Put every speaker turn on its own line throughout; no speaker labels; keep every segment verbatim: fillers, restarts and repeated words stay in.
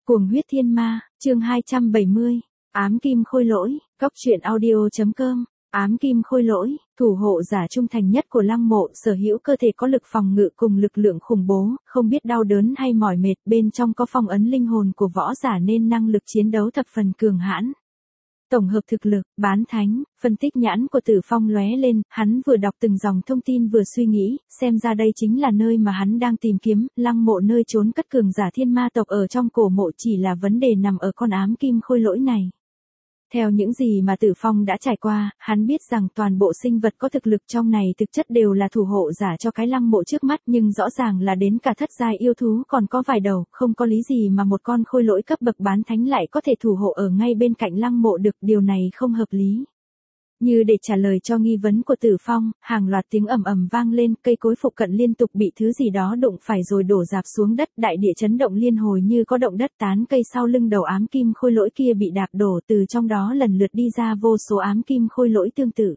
Cuồng huyết thiên ma, chương hai trăm bảy mươi, ám kim khôi lỗi, cóc truyện audio.com, ám kim khôi lỗi, thủ hộ giả trung thành nhất của lăng mộ, sở hữu cơ thể có lực phòng ngự cùng lực lượng khủng bố, không biết đau đớn hay mỏi mệt, bên trong có phong ấn linh hồn của võ giả nên năng lực chiến đấu thập phần cường hãn. Tổng hợp thực lực, bán thánh, phân tích nhãn của Tử Phong lóe lên, hắn vừa đọc từng dòng thông tin vừa suy nghĩ, xem ra đây chính là nơi mà hắn đang tìm kiếm, lăng mộ nơi trốn cất cường giả thiên ma tộc ở trong cổ mộ, chỉ là vấn đề nằm ở con ám kim khôi lỗi này. Theo những gì mà Tử Phong đã trải qua, hắn biết rằng toàn bộ sinh vật có thực lực trong này thực chất đều là thủ hộ giả cho cái lăng mộ trước mắt, nhưng rõ ràng là đến cả thất giai yêu thú còn có vài đầu, không có lý gì mà một con khôi lỗi cấp bậc bán thánh lại có thể thủ hộ ở ngay bên cạnh lăng mộ được, điều này không hợp lý. Như để trả lời cho nghi vấn của Tử Phong, hàng loạt tiếng ầm ầm vang lên, cây cối phụ cận liên tục bị thứ gì đó đụng phải rồi đổ rạp xuống đất, đại địa chấn động liên hồi như có động đất, tán cây sau lưng đầu ám kim khôi lỗi kia bị đạp đổ, từ trong đó lần lượt đi ra vô số ám kim khôi lỗi tương tự.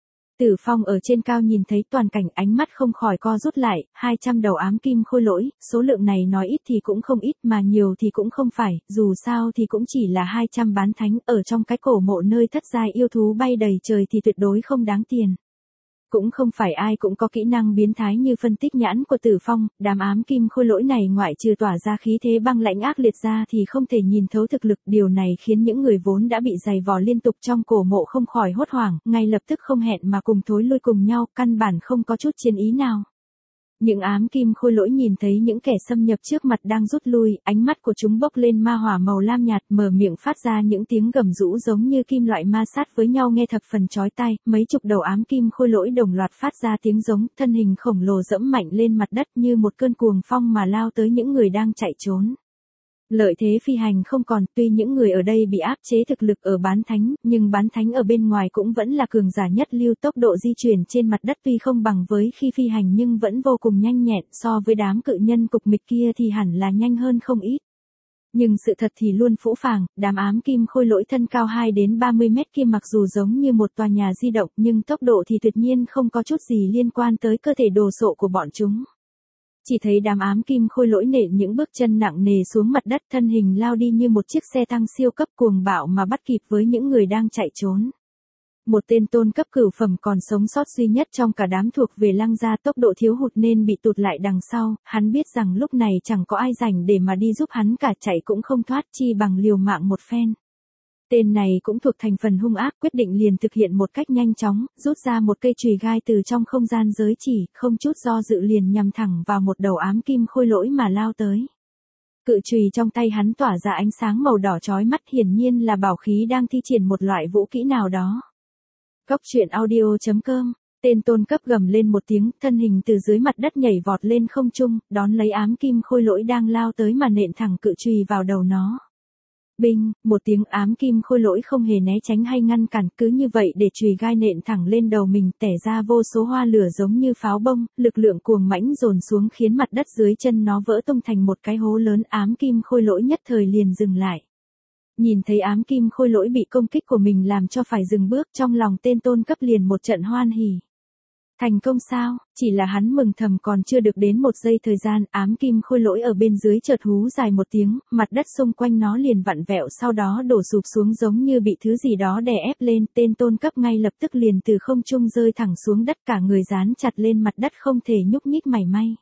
Tử Phong ở trên cao nhìn thấy toàn cảnh, ánh mắt không khỏi co rút lại, hai trăm đầu ám kim khôi lỗi, số lượng này nói ít thì cũng không ít mà nhiều thì cũng không phải, dù sao thì cũng chỉ là hai trăm bán thánh, ở trong cái cổ mộ nơi thất giai yêu thú bay đầy trời thì tuyệt đối không đáng tiền. Cũng không phải ai cũng có kỹ năng biến thái như phân tích nhãn của Tử Phong, đám ám kim khôi lỗi này ngoại trừ tỏa ra khí thế băng lãnh ác liệt ra thì không thể nhìn thấu thực lực, điều này khiến những người vốn đã bị giày vò liên tục trong cổ mộ không khỏi hốt hoảng, ngay lập tức không hẹn mà cùng thối lui cùng nhau, căn bản không có chút chiến ý nào. Những ám kim khôi lỗi nhìn thấy những kẻ xâm nhập trước mặt đang rút lui, ánh mắt của chúng bốc lên ma hỏa màu lam nhạt, mở miệng phát ra những tiếng gầm rũ giống như kim loại ma sát với nhau nghe thập phần chói tai, mấy chục đầu ám kim khôi lỗi đồng loạt phát ra tiếng giống, thân hình khổng lồ dẫm mạnh lên mặt đất như một cơn cuồng phong mà lao tới những người đang chạy trốn. Lợi thế phi hành không còn, tuy những người ở đây bị áp chế thực lực ở bán thánh, nhưng bán thánh ở bên ngoài cũng vẫn là cường giả nhất lưu, tốc độ di chuyển trên mặt đất tuy không bằng với khi phi hành nhưng vẫn vô cùng nhanh nhẹn, so với đám cự nhân cục mịch kia thì hẳn là nhanh hơn không ít. Nhưng sự thật thì luôn phũ phàng, đám ám kim khôi lỗi thân cao hai đến ba mươi mét kia mặc dù giống như một tòa nhà di động nhưng tốc độ thì tuyệt nhiên không có chút gì liên quan tới cơ thể đồ sộ của bọn chúng. Chỉ thấy đám ám kim khôi lỗi nện những bước chân nặng nề xuống mặt đất, thân hình lao đi như một chiếc xe tăng siêu cấp cuồng bạo mà bắt kịp với những người đang chạy trốn. Một tên tôn cấp cửu phẩm còn sống sót duy nhất trong cả đám thuộc về lăng gia, tốc độ thiếu hụt nên bị tụt lại đằng sau, hắn biết rằng lúc này chẳng có ai rảnh để mà đi giúp hắn cả, chạy cũng không thoát, chi bằng liều mạng một phen. Tên này cũng thuộc thành phần hung ác, quyết định liền thực hiện một cách nhanh chóng, rút ra một cây chùy gai từ trong không gian giới chỉ, không chút do dự liền nhằm thẳng vào một đầu ám kim khôi lỗi mà lao tới. Cự chùy trong tay hắn tỏa ra ánh sáng màu đỏ chói mắt, hiển nhiên là bảo khí đang thi triển một loại vũ kỹ nào đó. Cóc truyện audio.com, tên tôn cấp gầm lên một tiếng, thân hình từ dưới mặt đất nhảy vọt lên không trung, đón lấy ám kim khôi lỗi đang lao tới mà nện thẳng cự chùy vào đầu nó. Binh, một tiếng, ám kim khôi lỗi không hề né tránh hay ngăn cản, cứ như vậy để chùy gai nện thẳng lên đầu mình, tẻ ra vô số hoa lửa giống như pháo bông, lực lượng cuồng mãnh dồn xuống khiến mặt đất dưới chân nó vỡ tung thành một cái hố lớn, ám kim khôi lỗi nhất thời liền dừng lại. Nhìn thấy ám kim khôi lỗi bị công kích của mình làm cho phải dừng bước, trong lòng tên tôn cấp liền một trận hoan hỉ. Thành công sao? Chỉ là hắn mừng thầm còn chưa được đến một giây thời gian, ám kim khôi lỗi ở bên dưới chợt hú dài một tiếng, mặt đất xung quanh nó liền vặn vẹo, sau đó đổ sụp xuống giống như bị thứ gì đó đè ép lên, tên tôn cấp ngay lập tức liền từ không trung rơi thẳng xuống đất, cả người dán chặt lên mặt đất không thể nhúc nhích mảy may.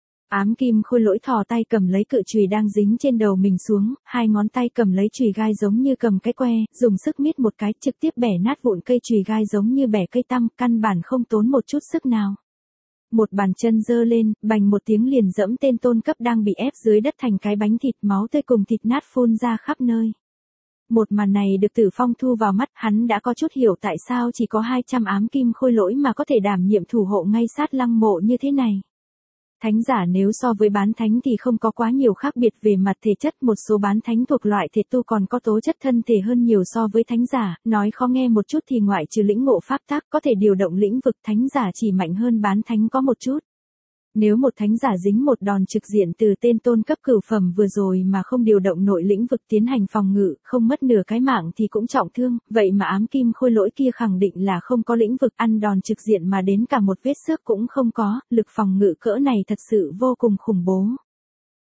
Ám kim khôi lỗi thò tay cầm lấy cự chùy đang dính trên đầu mình xuống, hai ngón tay cầm lấy chùy gai giống như cầm cái que, dùng sức miết một cái, trực tiếp bẻ nát vụn cây chùy gai giống như bẻ cây tăm, căn bản không tốn một chút sức nào. Một bàn chân giơ lên, bành một tiếng liền dẫm tên tôn cấp đang bị ép dưới đất thành cái bánh thịt, máu tươi cùng thịt nát phun ra khắp nơi. Một màn này được Tử Phong thu vào mắt, hắn đã có chút hiểu tại sao chỉ có hai trăm ám kim khôi lỗi mà có thể đảm nhiệm thủ hộ ngay sát lăng mộ như thế này. Thánh giả nếu so với bán thánh thì không có quá nhiều khác biệt về mặt thể chất, một số bán thánh thuộc loại thể tu còn có tố chất thân thể hơn nhiều so với thánh giả, nói khó nghe một chút thì ngoại trừ lĩnh ngộ pháp tắc có thể điều động lĩnh vực, thánh giả chỉ mạnh hơn bán thánh có một chút. Nếu một thánh giả dính một đòn trực diện từ tên tôn cấp cửu phẩm vừa rồi mà không điều động nội lĩnh vực tiến hành phòng ngự, không mất nửa cái mạng thì cũng trọng thương, vậy mà ám kim khôi lỗi kia khẳng định là không có lĩnh vực, ăn đòn trực diện mà đến cả một vết xước cũng không có, lực phòng ngự cỡ này thật sự vô cùng khủng bố.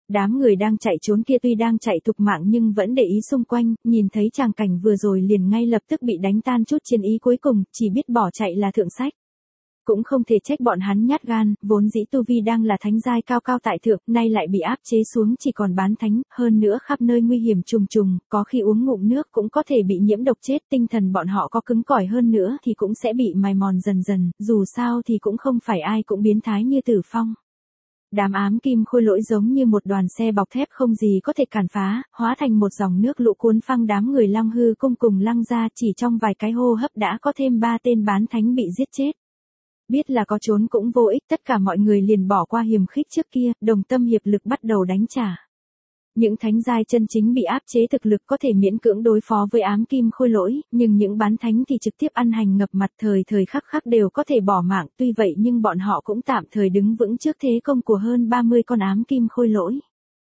Đám người đang chạy trốn kia tuy đang chạy thục mạng nhưng vẫn để ý xung quanh, nhìn thấy tràng cảnh vừa rồi liền ngay lập tức bị đánh tan chút chiến ý cuối cùng, chỉ biết bỏ chạy là thượng sách. Cũng không thể trách bọn hắn nhát gan, vốn dĩ tu vi đang là thánh giai cao cao tại thượng, nay lại bị áp chế xuống chỉ còn bán thánh, hơn nữa khắp nơi nguy hiểm trùng trùng, có khi uống ngụm nước cũng có thể bị nhiễm độc chết, tinh thần bọn họ có cứng cỏi hơn nữa thì cũng sẽ bị mài mòn dần dần, dù sao thì cũng không phải ai cũng biến thái như Tử Phong. Đám ám kim khôi lỗi giống như một đoàn xe bọc thép không gì có thể cản phá, hóa thành một dòng nước lũ cuốn phăng đám người Lăng Hư Cung cùng Lăng gia, chỉ trong vài cái hô hấp đã có thêm ba tên bán thánh bị giết chết. Biết là có trốn cũng vô ích, tất cả mọi người liền bỏ qua hiềm khích trước kia, đồng tâm hiệp lực bắt đầu đánh trả. Những thánh giai chân chính bị áp chế thực lực có thể miễn cưỡng đối phó với ám kim khôi lỗi, nhưng những bán thánh thì trực tiếp ăn hành ngập mặt, thời thời khắc khắc đều có thể bỏ mạng, tuy vậy nhưng bọn họ cũng tạm thời đứng vững trước thế công của hơn ba mươi con ám kim khôi lỗi.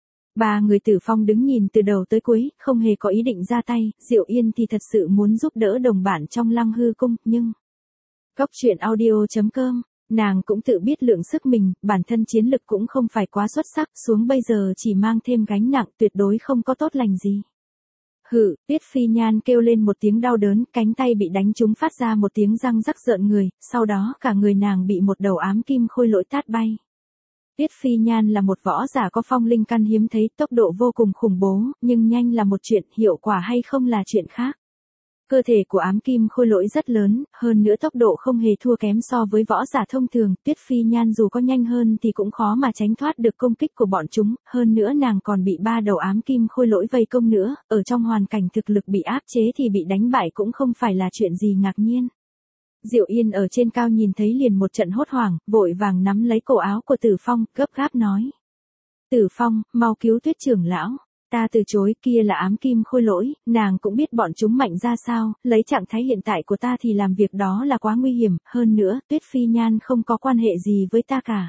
Ba người Tử Phong đứng nhìn từ đầu tới cuối, không hề có ý định ra tay, Diệu Yên thì thật sự muốn giúp đỡ đồng bản trong Lăng Hư Cung, nhưng... Cóc truyện audio chấm com, nàng cũng tự biết lượng sức mình, bản thân chiến lực cũng không phải quá xuất sắc, xuống bây giờ chỉ mang thêm gánh nặng tuyệt đối không có tốt lành gì. Hự, Tuyết Phi Nhan kêu lên một tiếng đau đớn, cánh tay bị đánh trúng phát ra một tiếng răng rắc rợn người, sau đó cả người nàng bị một đầu ám kim khôi lỗi tát bay. Tuyết Phi Nhan là một võ giả có phong linh căn hiếm thấy, tốc độ vô cùng khủng bố, nhưng nhanh là một chuyện, hiệu quả hay không là chuyện khác. Cơ thể của ám kim khôi lỗi rất lớn, hơn nữa tốc độ không hề thua kém so với võ giả thông thường, Tuyết Phi Nhan dù có nhanh hơn thì cũng khó mà tránh thoát được công kích của bọn chúng, hơn nữa nàng còn bị ba đầu ám kim khôi lỗi vây công nữa, ở trong hoàn cảnh thực lực bị áp chế thì bị đánh bại cũng không phải là chuyện gì ngạc nhiên. Diệu Yên ở trên cao nhìn thấy liền một trận hốt hoảng, vội vàng nắm lấy cổ áo của Tử Phong, gấp gáp nói. Tử Phong, mau cứu Tuyết trưởng lão. Ta từ chối, kia là ám kim khôi lỗi, nàng cũng biết bọn chúng mạnh ra sao, lấy trạng thái hiện tại của ta thì làm việc đó là quá nguy hiểm, hơn nữa, Tuyết Phi Nhan không có quan hệ gì với ta cả.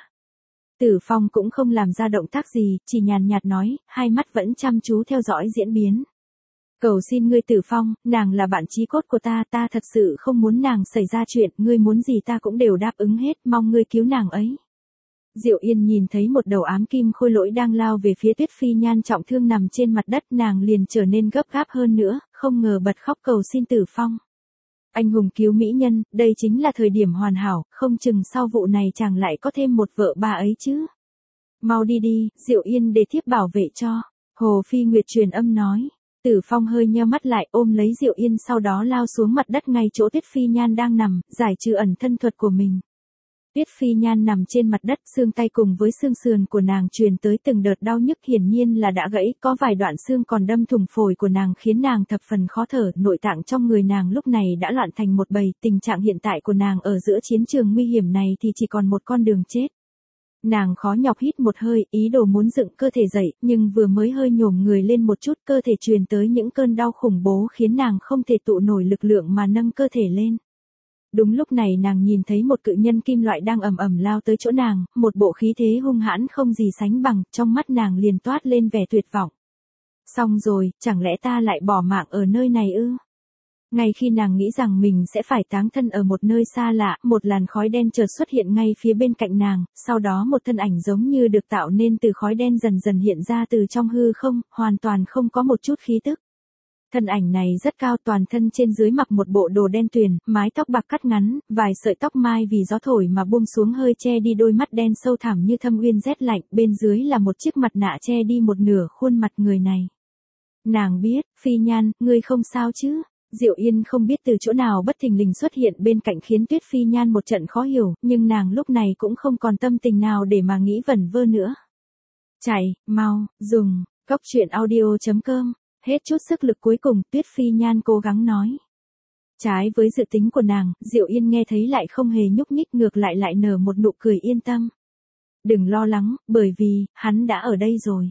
Tử Phong cũng không làm ra động tác gì, chỉ nhàn nhạt nói, hai mắt vẫn chăm chú theo dõi diễn biến. Cầu xin ngươi Tử Phong, nàng là bạn chí cốt của ta, ta thật sự không muốn nàng xảy ra chuyện, ngươi muốn gì ta cũng đều đáp ứng hết, mong ngươi cứu nàng ấy. Diệu Yên nhìn thấy một đầu ám kim khôi lỗi đang lao về phía Tuyết Phi Nhan trọng thương nằm trên mặt đất, nàng liền trở nên gấp gáp hơn nữa, không ngờ bật khóc cầu xin Tử Phong. Anh hùng cứu mỹ nhân, đây chính là thời điểm hoàn hảo, không chừng sau vụ này chàng lại có thêm một vợ ba ấy chứ. Mau đi đi, Diệu Yên để thiếp bảo vệ cho. Hồ Phi Nguyệt truyền âm nói. Tử Phong hơi nheo mắt lại ôm lấy Diệu Yên sau đó lao xuống mặt đất ngay chỗ Tuyết Phi Nhan đang nằm, giải trừ ẩn thân thuật của mình. Tuyết Phi Nhan nằm trên mặt đất, xương tay cùng với xương sườn của nàng truyền tới từng đợt đau nhức, hiển nhiên là đã gãy, có vài đoạn xương còn đâm thủng phổi của nàng khiến nàng thập phần khó thở, nội tạng trong người nàng lúc này đã loạn thành một bầy, tình trạng hiện tại của nàng ở giữa chiến trường nguy hiểm này thì chỉ còn một con đường chết. Nàng khó nhọc hít một hơi, ý đồ muốn dựng cơ thể dậy, nhưng vừa mới hơi nhổm người lên một chút, cơ thể truyền tới những cơn đau khủng bố khiến nàng không thể tụ nổi lực lượng mà nâng cơ thể lên. Đúng lúc này nàng nhìn thấy một cự nhân kim loại đang ầm ầm lao tới chỗ nàng, một bộ khí thế hung hãn không gì sánh bằng, trong mắt nàng liền toát lên vẻ tuyệt vọng. Xong rồi, chẳng lẽ ta lại bỏ mạng ở nơi này ư? Ngay khi nàng nghĩ rằng mình sẽ phải táng thân ở một nơi xa lạ, một làn khói đen chợt xuất hiện ngay phía bên cạnh nàng, sau đó một thân ảnh giống như được tạo nên từ khói đen dần dần hiện ra từ trong hư không, hoàn toàn không có một chút khí tức. Thân ảnh này rất cao, toàn thân trên dưới mặc một bộ đồ đen tuyền, mái tóc bạc cắt ngắn, vài sợi tóc mai vì gió thổi mà buông xuống hơi che đi đôi mắt đen sâu thẳm như thâm uyên rét lạnh, bên dưới là một chiếc mặt nạ che đi một nửa khuôn mặt người này. Nàng biết, Phi Nhan, ngươi không sao chứ? Diệu Yên không biết từ chỗ nào bất thình lình xuất hiện bên cạnh khiến Tuyết Phi Nhan một trận khó hiểu, nhưng nàng lúc này cũng không còn tâm tình nào để mà nghĩ vẩn vơ nữa. Chạy, mau, dùng, cóc truyện audio chấm com. Hết chút sức lực cuối cùng, Tuyết Phi Nhan cố gắng nói. Trái với dự tính của nàng, Diệu Yên nghe thấy lại không hề nhúc nhích, ngược lại lại nở một nụ cười yên tâm. Đừng lo lắng, bởi vì, hắn đã ở đây rồi.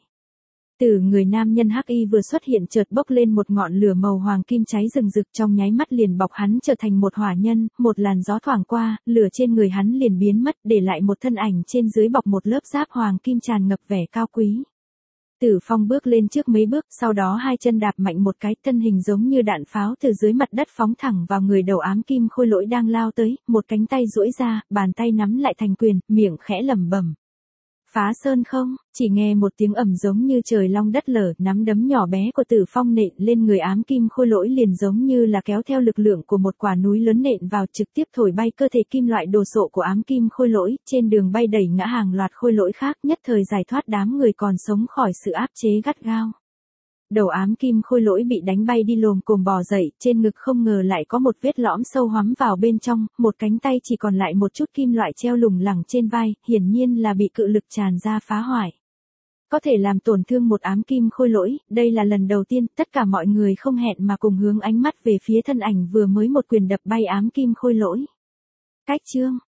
Từ người nam nhân hắc y vừa xuất hiện chợt bốc lên một ngọn lửa màu hoàng kim cháy rừng rực, trong nháy mắt liền bọc hắn trở thành một hỏa nhân, một làn gió thoảng qua, lửa trên người hắn liền biến mất, để lại một thân ảnh trên dưới bọc một lớp giáp hoàng kim tràn ngập vẻ cao quý. Tử Phong bước lên trước mấy bước, sau đó hai chân đạp mạnh một cái, thân hình giống như đạn pháo từ dưới mặt đất phóng thẳng vào người đầu ám kim khôi lỗi đang lao tới, một cánh tay duỗi ra, bàn tay nắm lại thành quyền, miệng khẽ lẩm bẩm. Phá sơn không, chỉ nghe một tiếng ầm giống như trời long đất lở, nắm đấm nhỏ bé của Tử Phong nện lên người ám kim khôi lỗi liền giống như là kéo theo lực lượng của một quả núi lớn nện vào, trực tiếp thổi bay cơ thể kim loại đồ sộ của ám kim khôi lỗi, trên đường bay đẩy ngã hàng loạt khôi lỗi khác, nhất thời giải thoát đám người còn sống khỏi sự áp chế gắt gao. Đầu ám kim khôi lỗi bị đánh bay đi lồm cồm bò dậy, trên ngực không ngờ lại có một vết lõm sâu hoắm vào bên trong, một cánh tay chỉ còn lại một chút kim loại treo lủng lẳng trên vai, hiển nhiên là bị cự lực tràn ra phá hoại. Có thể làm tổn thương một ám kim khôi lỗi, đây là lần đầu tiên, tất cả mọi người không hẹn mà cùng hướng ánh mắt về phía thân ảnh vừa mới một quyền đập bay ám kim khôi lỗi. Cách chương